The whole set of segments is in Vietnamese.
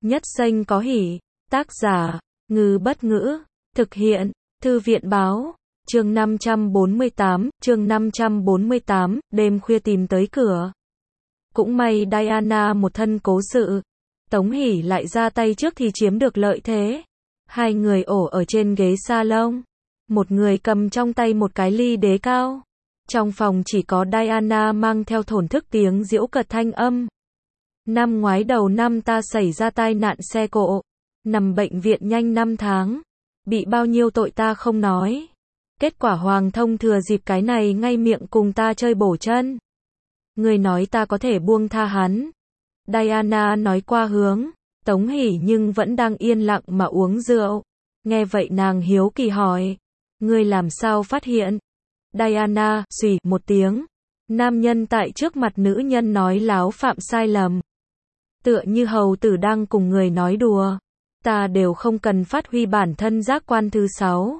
Nhất xanh có hỉ. Tác giả, Ngư Bất Ngữ. Thực hiện, Thư viện Báo. Chương 548, đêm khuya tìm tới cửa. Cũng may Diana một thân cố sự. Tống Hỷ lại ra tay trước thì chiếm được lợi thế. Hai người ổ ở trên ghế salon. Một người cầm trong tay một cái ly đế cao. Trong phòng chỉ có Diana mang theo thổn thức tiếng giễu cợt thanh âm. Năm ngoái đầu năm ta xảy ra tai nạn xe cộ. Nằm bệnh viện nhanh 5 tháng. Bị bao nhiêu tội ta không nói. Kết quả Hoàng Thông thừa dịp cái này ngay miệng cùng ta chơi bổ chân. Người nói ta có thể buông tha hắn. Diana nói qua hướng. Tống Hỷ nhưng vẫn đang yên lặng mà uống rượu. Nghe vậy nàng hiếu kỳ hỏi. Ngươi làm sao phát hiện? Diana, xùy một tiếng. Nam nhân tại trước mặt nữ nhân nói láo phạm sai lầm. Tựa như hầu tử đang cùng người nói đùa. Ta đều không cần phát huy bản thân giác quan thứ 6.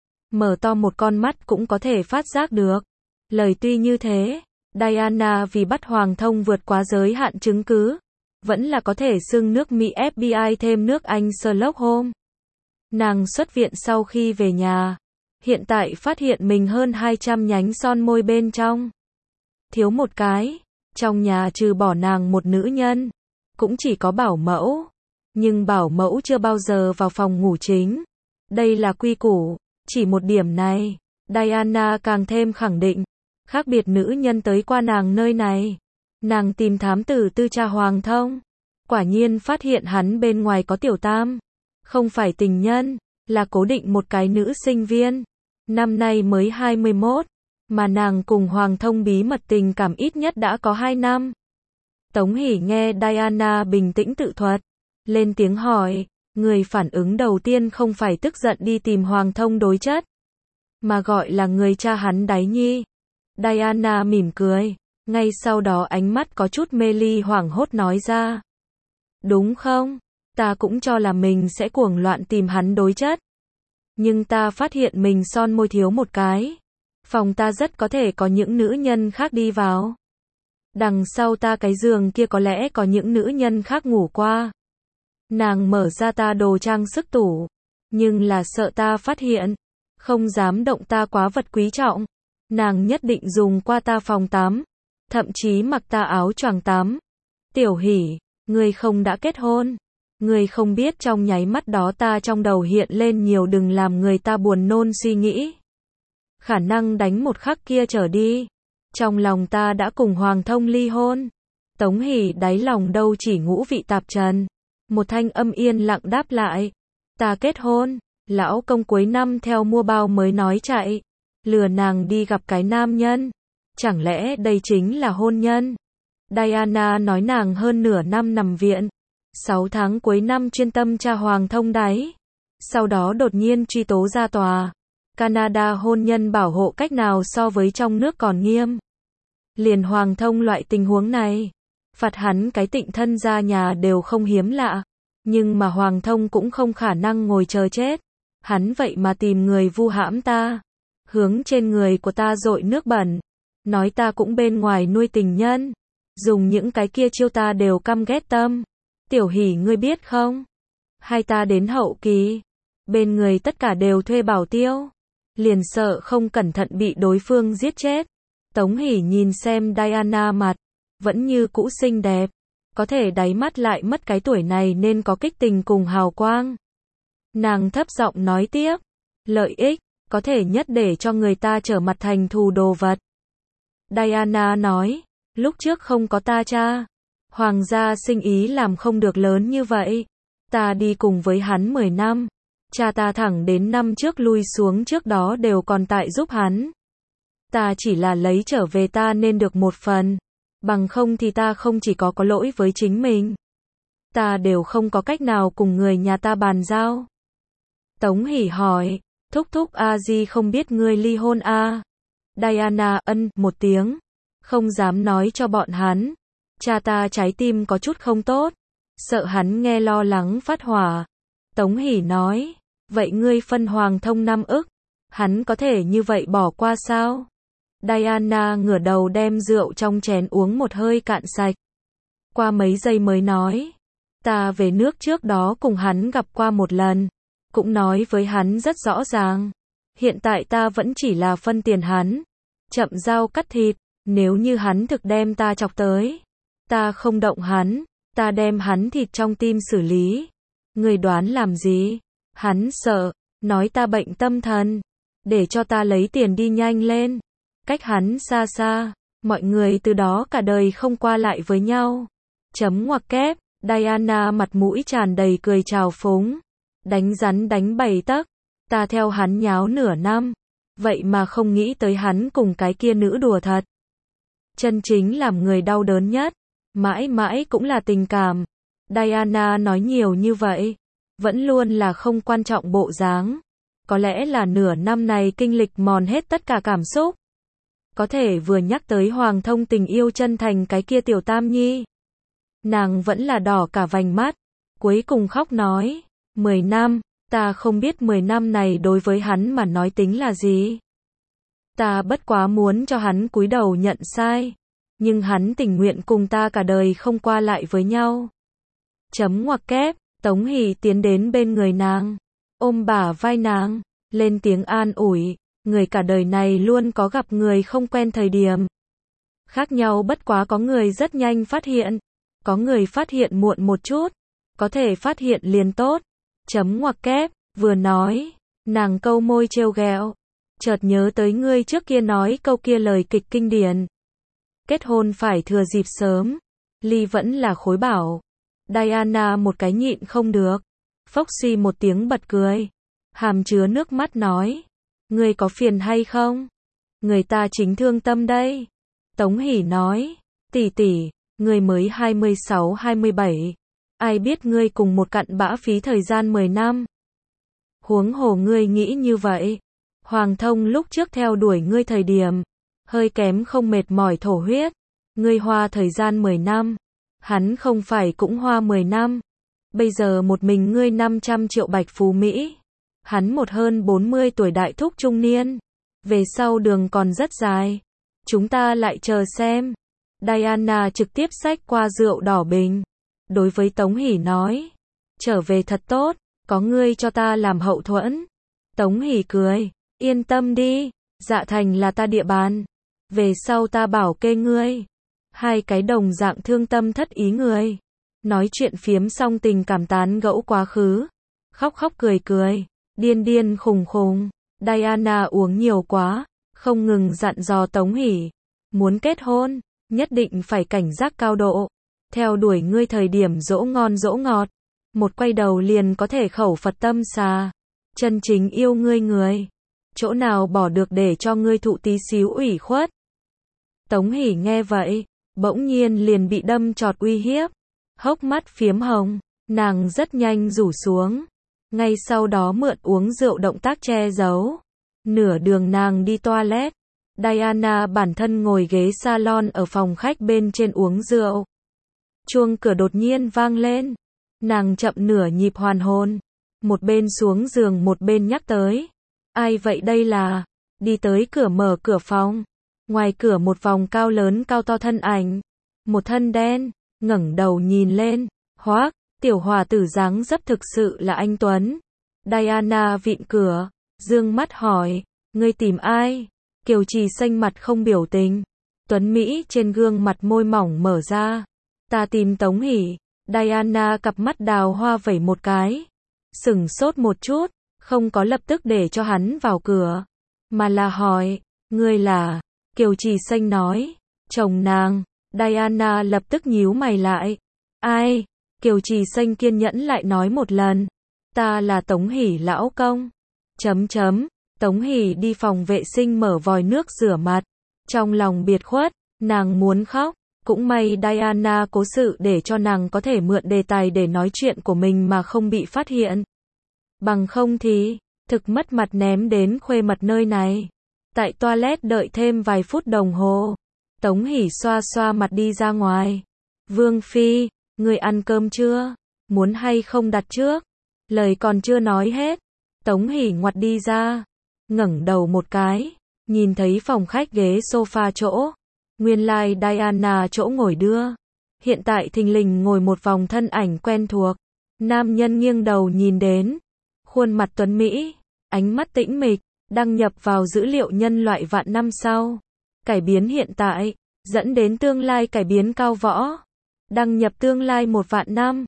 Mở to một con mắt cũng có thể phát giác được. Lời tuy như thế, Diana vì bắt Hoàng Thông vượt quá giới hạn chứng cứ, vẫn là có thể xưng nước Mỹ FBI thêm nước Anh Sherlock Holmes. Nàng xuất viện sau khi về nhà, hiện tại phát hiện mình hơn 200 nhánh son môi bên trong. Thiếu một cái, trong nhà trừ bỏ nàng một nữ nhân, cũng chỉ có bảo mẫu. Nhưng bảo mẫu chưa bao giờ vào phòng ngủ chính. Đây là quy củ, chỉ một điểm này, Diana càng thêm khẳng định. Khác biệt nữ nhân tới qua nàng nơi này. Nàng tìm thám tử tư tra Hoàng Thông. Quả nhiên phát hiện hắn bên ngoài có tiểu tam. Không phải tình nhân, là cố định một cái nữ sinh viên. Năm nay mới 21, mà nàng cùng Hoàng Thông bí mật tình cảm ít nhất đã có 2 năm. Tống Hỷ nghe Diana bình tĩnh tự thuật. Lên tiếng hỏi, người phản ứng đầu tiên không phải tức giận đi tìm Hoàng Thông đối chất, mà gọi là người cha hắn đáy nhi. Diana mỉm cười, ngay sau đó ánh mắt có chút mê ly hoảng hốt nói ra. Đúng không? Ta cũng cho là mình sẽ cuồng loạn tìm hắn đối chất. Nhưng ta phát hiện mình son môi thiếu một cái. Phòng ta rất có thể có những nữ nhân khác đi vào. Đằng sau ta cái giường kia có lẽ có những nữ nhân khác ngủ qua. Nàng mở ra ta đồ trang sức tủ, nhưng là sợ ta phát hiện, không dám động ta quá vật quý trọng. Nàng nhất định dùng qua ta phòng tắm, thậm chí mặc ta áo choàng tắm. Tiểu Hỷ, ngươi không đã kết hôn. Ngươi không biết trong nháy mắt đó ta trong đầu hiện lên nhiều đừng làm người ta buồn nôn suy nghĩ. Khả năng đánh một khắc kia trở đi, trong lòng ta đã cùng Hoàng Thông ly hôn. Tống Hỷ đáy lòng đâu chỉ ngũ vị tạp trần. Một thanh âm yên lặng đáp lại. Ta kết hôn. Lão công cuối năm theo mua bao mới nói chạy. Lừa nàng đi gặp cái nam nhân. Chẳng lẽ đây chính là hôn nhân? Diana nói nàng hơn nửa năm nằm viện. 6 tháng cuối năm chuyên tâm tra Hoàng Thông đáy. Sau đó đột nhiên truy tố ra tòa. Canada hôn nhân bảo hộ cách nào so với trong nước còn nghiêm. Liền Hoàng Thông loại tình huống này. Phạt hắn cái tịnh thân ra nhà đều không hiếm lạ. Nhưng mà Hoàng Thông cũng không khả năng ngồi chờ chết. Hắn vậy mà tìm người vu hãm ta. Hướng trên người của ta dội nước bẩn. Nói ta cũng bên ngoài nuôi tình nhân. Dùng những cái kia chiêu ta đều căm ghét tâm. Tiểu Hỷ ngươi biết không? Hai ta đến hậu kỳ. Bên người tất cả đều thuê bảo tiêu. Liền sợ không cẩn thận bị đối phương giết chết. Tống Hỷ nhìn xem Diana mặt. Vẫn như cũ xinh đẹp. Có thể đáy mắt lại mất cái tuổi này nên có kích tình cùng hào quang. Nàng thấp giọng nói tiếp. Lợi ích, có thể nhất để cho người ta trở mặt thành thù đồ vật. Diana nói. Lúc trước không có ta cha. Hoàng gia sinh ý làm không được lớn như vậy. Ta đi cùng với hắn 10 năm. Cha ta thẳng đến năm trước lui xuống trước đó đều còn tại giúp hắn. Ta chỉ là lấy trở về ta nên được một phần. Bằng không thì ta không chỉ có lỗi với chính mình. Ta đều không có cách nào cùng người nhà ta bàn giao. Tống Hỷ hỏi. Thúc thúc A-di không biết ngươi ly hôn à? Diana ân một tiếng. Không dám nói cho bọn hắn. Cha ta trái tim có chút không tốt. Sợ hắn nghe lo lắng phát hỏa. Tống Hỷ nói. Vậy ngươi phân Hoàng Thông 5 ức. Hắn có thể như vậy bỏ qua sao? Diana ngửa đầu đem rượu trong chén uống một hơi cạn sạch. Qua mấy giây mới nói. Ta về nước trước đó cùng hắn gặp qua một lần, cũng nói với hắn rất rõ ràng. Hiện tại ta vẫn chỉ là phân tiền hắn, chậm dao cắt thịt, nếu như hắn thực đem ta chọc tới, ta không động hắn, ta đem hắn thịt trong tim xử lý. Người đoán làm gì? Hắn sợ, nói ta bệnh tâm thần, để cho ta lấy tiền đi nhanh lên. Cách hắn xa xa, mọi người từ đó cả đời không qua lại với nhau. Chấm ngoặc kép, Diana mặt mũi tràn đầy cười trào phúng. Đánh rắn đánh 7 tấc, ta theo hắn nháo nửa năm, vậy mà không nghĩ tới hắn cùng cái kia nữ đùa thật. Chân chính làm người đau đớn nhất, mãi mãi cũng là tình cảm. Diana nói nhiều như vậy, vẫn luôn là không quan trọng bộ dáng. Có lẽ là nửa năm này kinh lịch mòn hết tất cả cảm xúc. Có thể vừa nhắc tới Hoàng Thông tình yêu chân thành cái kia tiểu tam nhi, nàng vẫn là đỏ cả vành mắt, cuối cùng khóc nói, 10 năm, ta không biết 10 năm này đối với hắn mà nói tính là gì. Ta bất quá muốn cho hắn cúi đầu nhận sai, nhưng hắn tình nguyện cùng ta cả đời không qua lại với nhau. Chấm ngoặc kép, Tống Hỷ tiến đến bên người nàng, ôm bả vai nàng, lên tiếng an ủi, người cả đời này luôn có gặp người không quen thời điểm. Khác nhau bất quá có người rất nhanh phát hiện, có người phát hiện muộn một chút, có thể phát hiện liền tốt. Chấm ngoặc kép, vừa nói, nàng câu môi trêu ghẹo, chợt nhớ tới ngươi trước kia nói câu kia lời kịch kinh điển. Kết hôn phải thừa dịp sớm, ly vẫn là khối bảo. Diana một cái nhịn không được, phốc suy một tiếng bật cười, hàm chứa nước mắt nói, ngươi có phiền hay không? Người ta chính thương tâm đây. Tống Hỷ nói, tỷ tỷ, ngươi mới 26-27, ai biết ngươi cùng một cặn bã phí thời gian 10 năm. Huống hồ ngươi nghĩ như vậy, Hoàng Thông lúc trước theo đuổi ngươi thời điểm, hơi kém không mệt mỏi thổ huyết, ngươi hoa thời gian 10 năm, hắn không phải cũng hoa 10 năm. Bây giờ một mình ngươi 500 triệu bạch phú Mỹ, hắn một hơn 40 tuổi đại thúc trung niên, về sau đường còn rất dài, chúng ta lại chờ xem. Diana trực tiếp xách qua rượu đỏ bình, đối với Tống Hỷ nói, trở về thật tốt, có ngươi cho ta làm hậu thuẫn. Tống Hỷ cười, yên tâm đi, Dạ Thành là ta địa bàn, về sau ta bảo kê ngươi. Hai cái đồng dạng thương tâm thất ý người, nói chuyện phiếm xong tình cảm tán gẫu quá khứ, khóc khóc cười cười, điên điên khùng khùng. Diana uống nhiều quá, không ngừng dặn dò Tống Hỷ, muốn kết hôn, nhất định phải cảnh giác cao độ, theo đuổi ngươi thời điểm dỗ ngon dỗ ngọt, một quay đầu liền có thể khẩu Phật tâm xà, chân chính yêu ngươi người, chỗ nào bỏ được để cho ngươi thụ tí xíu ủy khuất. Tống Hỷ nghe vậy, bỗng nhiên liền bị đâm chọt uy hiếp, hốc mắt phiếm hồng, nàng rất nhanh rủ xuống, ngay sau đó mượn uống rượu động tác che giấu. Nửa đường nàng đi toilet, Diana bản thân ngồi ghế salon ở phòng khách bên trên uống rượu. Chuông cửa đột nhiên vang lên, nàng chậm nửa nhịp hoàn hồn, một bên xuống giường một bên nhắc tới, ai vậy đây là, đi tới cửa mở cửa phòng, ngoài cửa một vòng cao lớn cao to thân ảnh, một thân đen, ngẩng đầu nhìn lên, hoác, tiểu hòa tử dáng dấp thực sự là anh Tuấn. Diana vịn cửa, dương mắt hỏi, ngươi tìm ai? Kiều Trì xanh mặt không biểu tình, Tuấn Mỹ trên gương mặt môi mỏng mở ra, ta tìm Tống Hỷ. Diana cặp mắt đào hoa vẩy một cái, sửng sốt một chút, không có lập tức để cho hắn vào cửa, mà là hỏi, ngươi là? Kiều Trì xanh nói, chồng nàng. Diana lập tức nhíu mày lại, ai? Kiều Trì xanh kiên nhẫn lại nói một lần, ta là Tống Hỷ lão công. Tống Hỷ đi phòng vệ sinh mở vòi nước rửa mặt, trong lòng biệt khuất, nàng muốn khóc, cũng may Diana cố sự để cho nàng có thể mượn đề tài để nói chuyện của mình mà không bị phát hiện. Bằng không thì, thực mất mặt ném đến khuê mật nơi này. Tại toilet đợi thêm vài phút đồng hồ, Tống Hỷ xoa xoa mặt đi ra ngoài. Vương Phi, người ăn cơm chưa? Muốn hay không đặt trước? Lời còn chưa nói hết, Tống Hỷ ngoặt đi ra, ngẩng đầu một cái, nhìn thấy phòng khách ghế sofa chỗ, nguyên lai Diana chỗ ngồi đưa, Hiện tại thình lình ngồi một vòng thân ảnh quen thuộc. Nam nhân nghiêng đầu nhìn đến. Khuôn mặt tuấn Mỹ, ánh mắt tĩnh mịch, đăng nhập vào dữ liệu nhân loại vạn năm sau. Cải biến hiện tại, dẫn đến tương lai cải biến cao võ. Đăng nhập tương lai 1 vạn năm.